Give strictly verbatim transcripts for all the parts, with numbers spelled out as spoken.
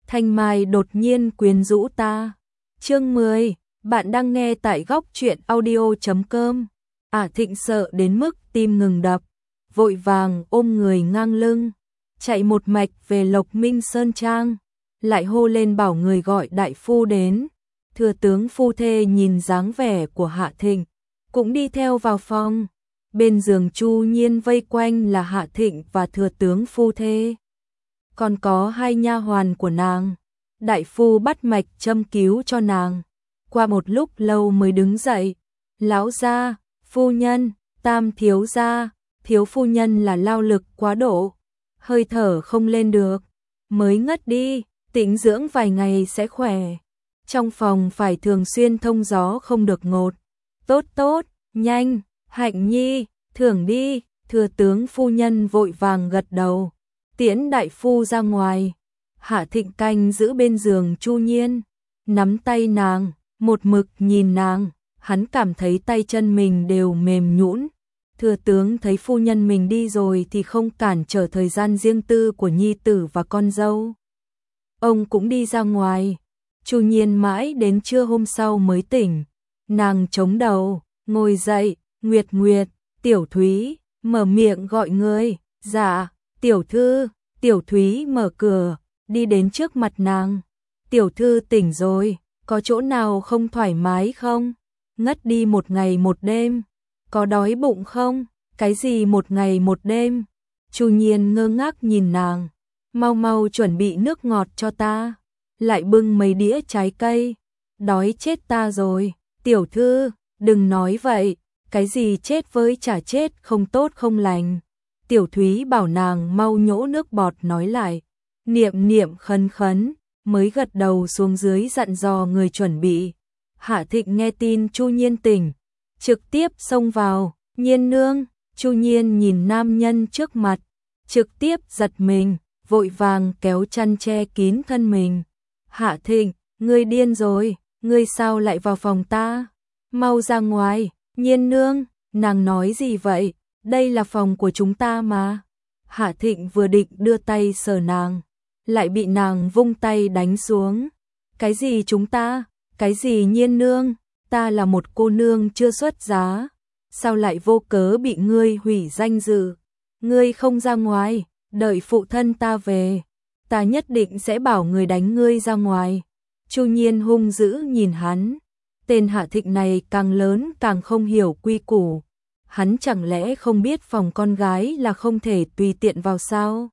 Thanh Mai đột nhiên quyến rũ ta. Chương mười, bạn đang nghe tại góc truyện audio chấm com. Ả Thịnh sợ đến mức tim ngừng đập, vội vàng ôm người ngang lưng, chạy một mạch về Lộc Minh Sơn Trang, lại hô lên bảo người gọi đại phu đến. Thừa tướng phu thê nhìn dáng vẻ của Hạ Thịnh, cũng đi theo vào phòng. Bên giường Chu Nhiên vây quanh là Hạ Thịnh và thừa tướng phu thê. Còn có hai nha hoàn của nàng. Đại phu bắt mạch châm cứu cho nàng. Qua một lúc lâu mới đứng dậy. Lão gia, phu nhân, tam thiếu gia, thiếu phu nhân là lao lực quá độ, hơi thở không lên được, mới ngất đi, tĩnh dưỡng vài ngày sẽ khỏe. Trong phòng phải thường xuyên thông gió không được ngột. Tốt tốt, nhanh, Hạnh nhi, thưởng đi. Thừa tướng phu nhân vội vàng gật đầu, tiễn đại phu ra ngoài. Hạ Thịnh canh giữ bên giường Chu Nhiên, nắm tay nàng, một mực nhìn nàng, hắn cảm thấy tay chân mình đều mềm nhũn. Thừa tướng thấy phu nhân mình đi rồi thì không cản trở thời gian riêng tư của nhi tử và con dâu. Ông cũng đi ra ngoài. Chu Nhiên mãi đến trưa hôm sau mới tỉnh. Nàng chống đầu, ngồi dậy, Nguyệt Nguyệt, Tiểu Thúy, mở miệng gọi người. Dạ, tiểu thư. Tiểu Thúy mở cửa, đi đến trước mặt nàng. Tiểu thư tỉnh rồi, có chỗ nào không thoải mái không? Ngất đi một ngày một đêm, có đói bụng không? Cái gì một ngày một đêm? Chu Nhiên ngơ ngác nhìn nàng, mau mau chuẩn bị nước ngọt cho ta, lại bưng mấy đĩa trái cây. Đói chết ta rồi. Tiểu thư, đừng nói vậy, cái gì chết với chả chết không tốt không lành. Tiểu Thúy bảo nàng mau nhổ nước bọt nói lại. Niệm niệm khấn khấn, mới gật đầu xuống dưới dặn dò người chuẩn bị. Hạ Thịnh nghe tin Chu Nhiên tỉnh, trực tiếp xông vào. Nhiên nương. Chu Nhiên nhìn nam nhân trước mặt, trực tiếp giật mình, vội vàng kéo chăn che kín thân mình. Hạ Thịnh, ngươi điên rồi, ngươi sao lại vào phòng ta? Mau ra ngoài. Nhiên nương, nàng nói gì vậy? Đây là phòng của chúng ta mà. Hạ Thịnh vừa định đưa tay sờ nàng, lại bị nàng vung tay đánh xuống. Cái gì chúng ta? Cái gì Nhiên nương? Ta là một cô nương chưa xuất giá, sao lại vô cớ bị ngươi hủy danh dự? Ngươi không ra ngoài, đợi phụ thân ta về, ta nhất định sẽ bảo người đánh ngươi ra ngoài. Chu Nhiên hung dữ nhìn hắn. Tên Hạ Thịnh này càng lớn càng không hiểu quy củ. Hắn chẳng lẽ không biết phòng con gái là không thể tùy tiện vào sao?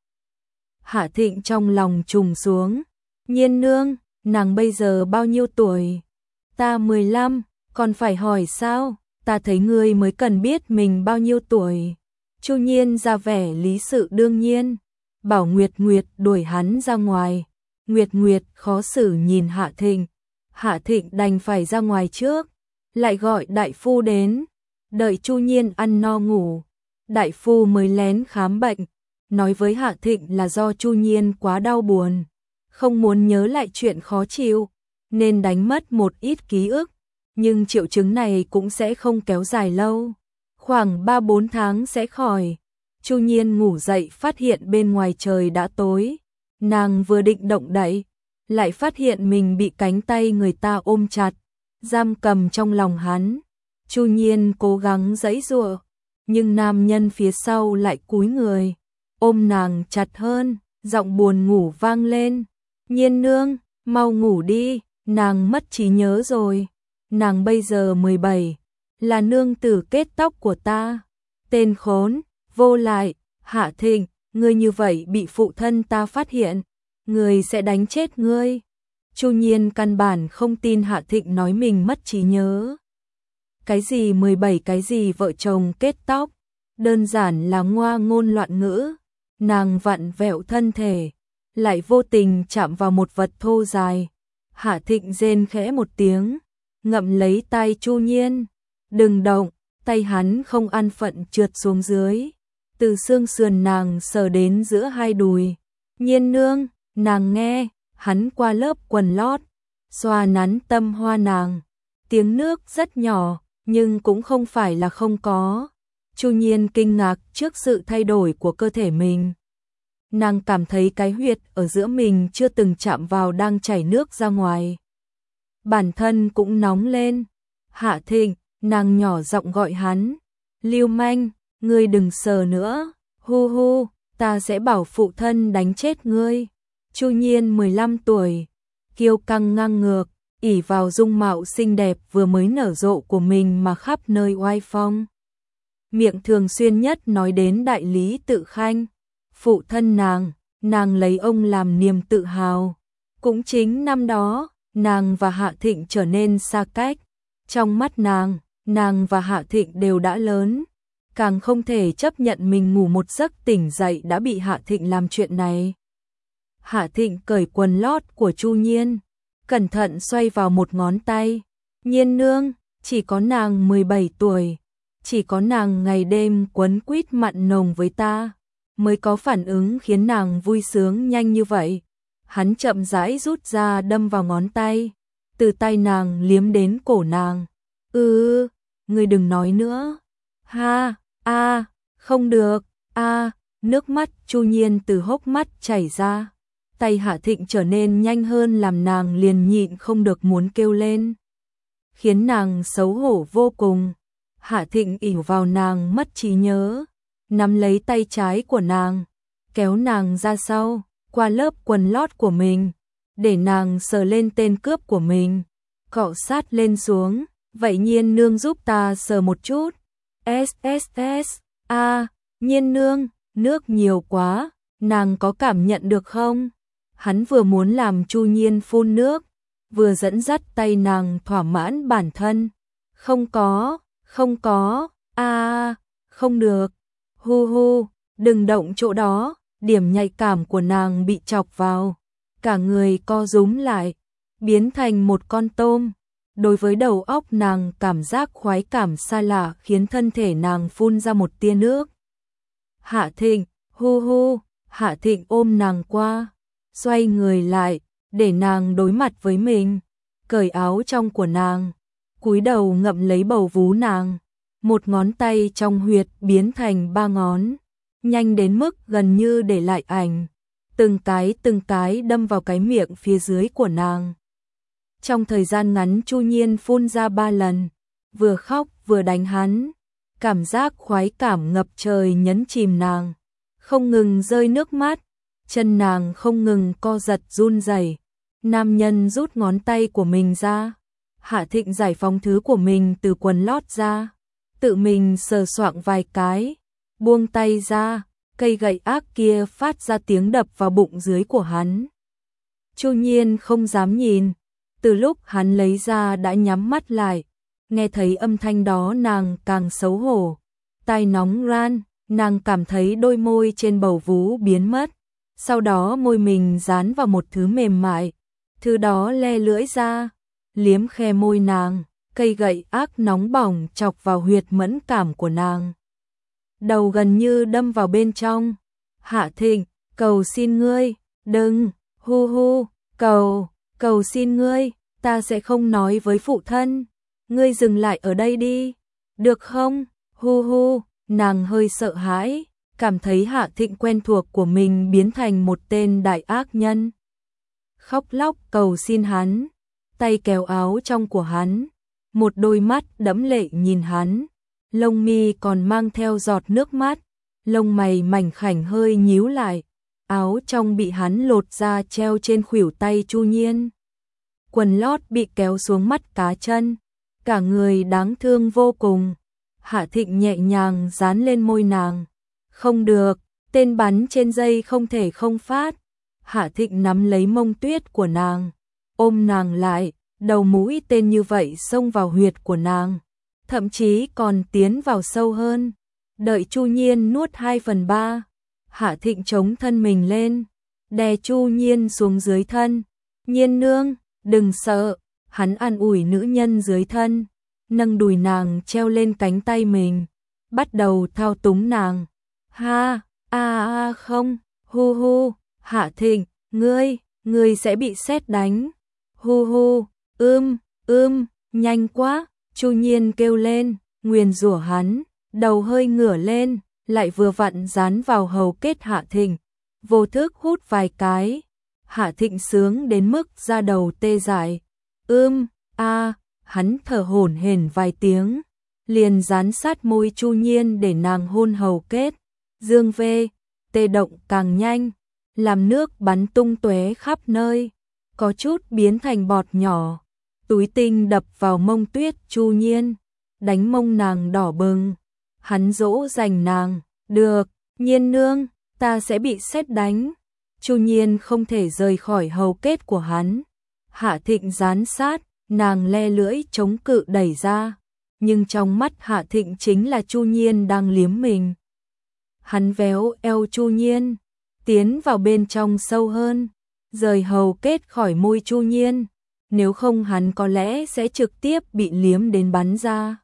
Hạ Thịnh trong lòng trùng xuống. Nhiên nương, nàng bây giờ bao nhiêu tuổi? Ta mười lăm, còn phải hỏi sao? Ta thấy ngươi mới cần biết mình bao nhiêu tuổi. Chu Nhiên ra vẻ lý sự đương nhiên, bảo Nguyệt Nguyệt đuổi hắn ra ngoài. Nguyệt Nguyệt khó xử nhìn Hạ Thịnh. Hạ Thịnh đành phải ra ngoài trước, lại gọi đại phu đến. Đợi Chu Nhiên ăn no ngủ, đại phu mới lén khám bệnh, nói với Hạ Thịnh là do Chu Nhiên quá đau buồn, không muốn nhớ lại chuyện khó chịu, nên đánh mất một ít ký ức, nhưng triệu chứng này cũng sẽ không kéo dài lâu, khoảng ba bốn tháng sẽ khỏi. Chu Nhiên ngủ dậy phát hiện bên ngoài trời đã tối, nàng vừa định động đậy, lại phát hiện mình bị cánh tay người ta ôm chặt, giam cầm trong lòng hắn. Chu Nhiên cố gắng giãy giụa, nhưng nam nhân phía sau lại cúi người, ôm nàng chặt hơn, giọng buồn ngủ vang lên. Nhiên nương, mau ngủ đi, nàng mất trí nhớ rồi. Nàng bây giờ mười bảy, là nương tử kết tóc của ta. Tên khốn, vô lại, Hạ Thịnh, ngươi như vậy bị phụ thân ta phát hiện, người sẽ đánh chết ngươi. Chu Nhiên căn bản không tin Hạ Thịnh nói mình mất trí nhớ. Cái gì mười bảy, cái gì vợ chồng kết tóc, đơn giản là ngoa ngôn loạn ngữ. Nàng vặn vẹo thân thể, lại vô tình chạm vào một vật thô dài. Hạ Thịnh rên khẽ một tiếng, ngậm lấy tay Chu Nhiên. Đừng động. Tay hắn không an phận trượt xuống dưới, từ xương sườn nàng sờ đến giữa hai đùi. Nhiên nương, nàng nghe. Hắn qua lớp quần lót, xoa nắn tâm hoa nàng. Tiếng nước rất nhỏ, nhưng cũng không phải là không có. Chu Nhiên kinh ngạc trước sự thay đổi của cơ thể mình. nàng cảm thấy cái huyệt ở giữa mình chưa từng chạm vào đang chảy nước ra ngoài. Bản thân cũng nóng lên. Hạ Thịnh, nàng nhỏ giọng gọi hắn. Lưu manh, ngươi đừng sờ nữa. Hu hu, ta sẽ bảo phụ thân đánh chết ngươi. Chu Nhiên mười lăm tuổi, kiêu căng ngang ngược, ỷ vào dung mạo xinh đẹp vừa mới nở rộ của mình mà khắp nơi oai phong. Miệng thường xuyên nhất nói đến đại lý Tự Khanh, phụ thân nàng, nàng lấy ông làm niềm tự hào. Cũng chính năm đó, nàng và Hạ Thịnh trở nên xa cách. Trong mắt nàng, nàng và Hạ Thịnh đều đã lớn, càng không thể chấp nhận mình ngủ một giấc tỉnh dậy đã bị Hạ Thịnh làm chuyện này. Hạ Thịnh cởi quần lót của Chu Nhiên, cẩn thận xoay vào một ngón tay. Nhiên nương, chỉ có nàng mười bảy tuổi, chỉ có nàng ngày đêm quấn quýt mặn nồng với ta, mới có phản ứng khiến nàng vui sướng nhanh như vậy. Hắn chậm rãi rút ra đâm vào ngón tay, từ tay nàng liếm đến cổ nàng. Ừ, ngươi đừng nói nữa. Ha, a, không được, a, nước mắt Chu Nhiên từ hốc mắt chảy ra. Tay Hạ Thịnh trở nên nhanh hơn làm nàng liền nhịn không được muốn kêu lên, khiến nàng xấu hổ vô cùng. Hạ Thịnh ỉu vào nàng mất trí nhớ, nắm lấy tay trái của nàng, kéo nàng ra sau, qua lớp quần lót của mình, để nàng sờ lên tên cướp của mình, cọ sát lên xuống. Vậy Nhiên nương giúp ta sờ một chút. S S S, a, Nhiên nương, nước nhiều quá, nàng có cảm nhận được không? Hắn vừa muốn làm Chu Nhiên phun nước, vừa dẫn dắt tay nàng thỏa mãn bản thân. Không có, không có, a, không được. Hu hu, đừng động chỗ đó. Điểm nhạy cảm của nàng bị chọc vào, cả người co rúm lại, biến thành một con tôm. Đối với đầu óc nàng, cảm giác khoái cảm xa lạ khiến thân thể nàng phun ra một tia nước. Hạ Thịnh, hu hu, Hạ Thịnh ôm nàng qua, xoay người lại, để nàng đối mặt với mình, cởi áo trong của nàng, cúi đầu ngậm lấy bầu vú nàng, một ngón tay trong huyệt biến thành ba ngón, nhanh đến mức gần như để lại ảnh, từng cái từng cái đâm vào cái miệng phía dưới của nàng. Trong thời gian ngắn Chu Nhiên phun ra ba lần, vừa khóc vừa đánh hắn, cảm giác khoái cảm ngập trời nhấn chìm nàng, không ngừng rơi nước mắt, chân nàng không ngừng co giật run rẩy. Nam nhân rút ngón tay của mình ra, Hạ Thịnh giải phóng thứ của mình từ quần lót ra, tự mình sờ soạng vài cái, buông tay ra, cây gậy ác kia phát ra tiếng đập vào bụng dưới của hắn. Chu Nhiên không dám nhìn, từ lúc hắn lấy ra đã nhắm mắt lại, nghe thấy âm thanh đó nàng càng xấu hổ, tai nóng ran, nàng cảm thấy đôi môi trên bầu vú biến mất, sau đó môi mình dán vào một thứ mềm mại, thứ đó le lưỡi ra, liếm khe môi nàng, cây gậy ác nóng bỏng chọc vào huyệt mẫn cảm của nàng. Đầu gần như đâm vào bên trong. Hạ Thịnh, cầu xin ngươi, đừng, hu hu, cầu, cầu xin ngươi, ta sẽ không nói với phụ thân, ngươi dừng lại ở đây đi, được không? Hu hu, nàng hơi sợ hãi, cảm thấy Hạ Thịnh quen thuộc của mình biến thành một tên đại ác nhân. Khóc lóc cầu xin hắn, tay kéo áo trong của hắn, một đôi mắt đẫm lệ nhìn hắn, lông mi còn mang theo giọt nước mắt, lông mày mảnh khảnh hơi nhíu lại, áo trong bị hắn lột ra treo trên khuỷu tay Chu Nhiên. Quần lót bị kéo xuống mắt cá chân, cả người đáng thương vô cùng. Hạ Thịnh nhẹ nhàng dán lên môi nàng. Không được, tên bắn trên dây không thể không phát. Hạ Thịnh nắm lấy mông tuyết của nàng, ôm nàng lại, đầu mũi tên như vậy xông vào huyệt của nàng, thậm chí còn tiến vào sâu hơn. Đợi Chu Nhiên nuốt hai phần ba, Hạ Thịnh chống thân mình lên, đè Chu Nhiên xuống dưới thân. Nhiên nương, đừng sợ, hắn an ủi nữ nhân dưới thân, nâng đùi nàng treo lên cánh tay mình, bắt đầu thao túng nàng. Ha, a a không, hu hu, Hạ Thịnh, ngươi, ngươi sẽ bị sét đánh. Hu hu, ưm, ưm, nhanh quá, Chu Nhiên kêu lên, nguyền rủa hắn, đầu hơi ngửa lên, lại vừa vặn dán vào hầu kết Hạ Thịnh, vô thức hút vài cái. Hạ Thịnh sướng đến mức da đầu tê dại. Ưm, a, hắn thở hổn hển vài tiếng, liền dán sát môi Chu Nhiên để nàng hôn hầu kết. Dương vê, tê động càng nhanh, làm nước bắn tung tóe khắp nơi, có chút biến thành bọt nhỏ. Túi tinh đập vào mông Tuyết Chu Nhiên, đánh mông nàng đỏ bừng. Hắn dỗ dành nàng, được, Nhiên nương, ta sẽ bị sét đánh. Chu Nhiên không thể rời khỏi hầu kết của hắn. Hạ Thịnh dán sát, nàng le lưỡi chống cự đẩy ra, nhưng trong mắt Hạ Thịnh chính là Chu Nhiên đang liếm mình. Hắn véo eo Chu Nhiên, tiến vào bên trong sâu hơn, rời hầu kết khỏi môi Chu Nhiên, nếu không hắn có lẽ sẽ trực tiếp bị liếm đến bắn ra.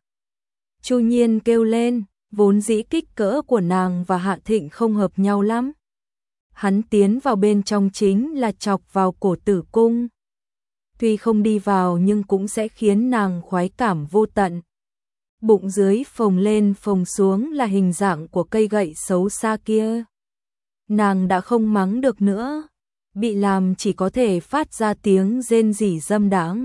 Chu Nhiên kêu lên, vốn dĩ kích cỡ của nàng và Hạ Thịnh không hợp nhau lắm. Hắn tiến vào bên trong chính là chọc vào cổ tử cung. Tuy không đi vào nhưng cũng sẽ khiến nàng khoái cảm vô tận. Bụng dưới phồng lên phồng xuống là hình dạng của cây gậy xấu xa kia. Nàng đã không mắng được nữa, bị làm chỉ có thể phát ra tiếng rên rỉ dâm đãng.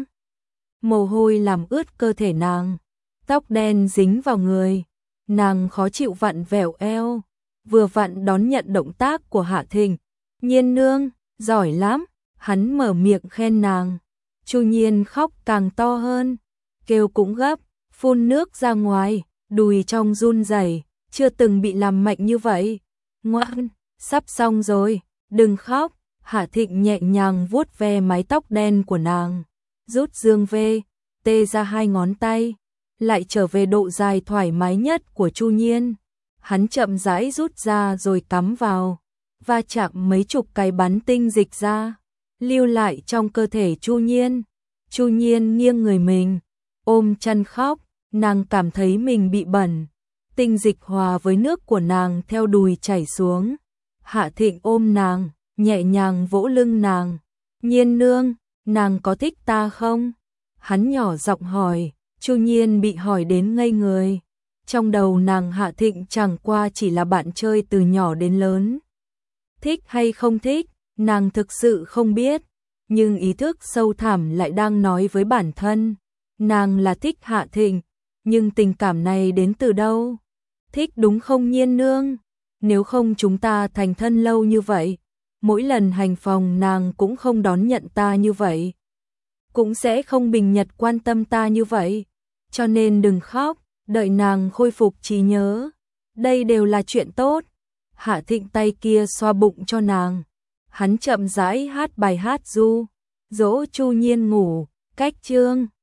Mồ hôi làm ướt cơ thể nàng, tóc đen dính vào người, nàng khó chịu vặn vẹo eo, vừa vặn đón nhận động tác của Hạ Thịnh. Nhiên nương, giỏi lắm, hắn mở miệng khen nàng. Chu Nhiên khóc càng to hơn, kêu cũng gấp, phun nước ra ngoài, đùi trong run rẩy, chưa từng bị làm mạnh như vậy. Ngoan, sắp xong rồi, đừng khóc. Hạ Thịnh nhẹ nhàng vuốt ve mái tóc đen của nàng, rút dương vê, tê ra hai ngón tay, lại trở về độ dài thoải mái nhất của Chu Nhiên. Hắn chậm rãi rút ra rồi cắm vào, va chạm mấy chục cái bắn tinh dịch ra, lưu lại trong cơ thể Chu Nhiên. Chu Nhiên nghiêng người mình, ôm chăn khóc, nàng cảm thấy mình bị bẩn, tinh dịch hòa với nước của nàng theo đùi chảy xuống. Hạ Thịnh ôm nàng, nhẹ nhàng vỗ lưng nàng. Nhiên nương, nàng có thích ta không? Hắn nhỏ giọng hỏi. Chu Nhiên bị hỏi đến ngây người. Trong đầu nàng Hạ Thịnh chẳng qua chỉ là bạn chơi từ nhỏ đến lớn. Thích hay không thích, nàng thực sự không biết, nhưng ý thức sâu thẳm lại đang nói với bản thân. Nàng là thích Hạ Thịnh, nhưng tình cảm này đến từ đâu? Thích đúng không Nhiên nương? Nếu không chúng ta thành thân lâu như vậy, mỗi lần hành phòng nàng cũng không đón nhận ta như vậy, cũng sẽ không bình nhật quan tâm ta như vậy, cho nên đừng khóc, đợi nàng khôi phục trí nhớ, đây đều là chuyện tốt. Hạ Thịnh tay kia xoa bụng cho nàng, hắn chậm rãi hát bài hát ru, dỗ Chu Nhiên ngủ. Cách chương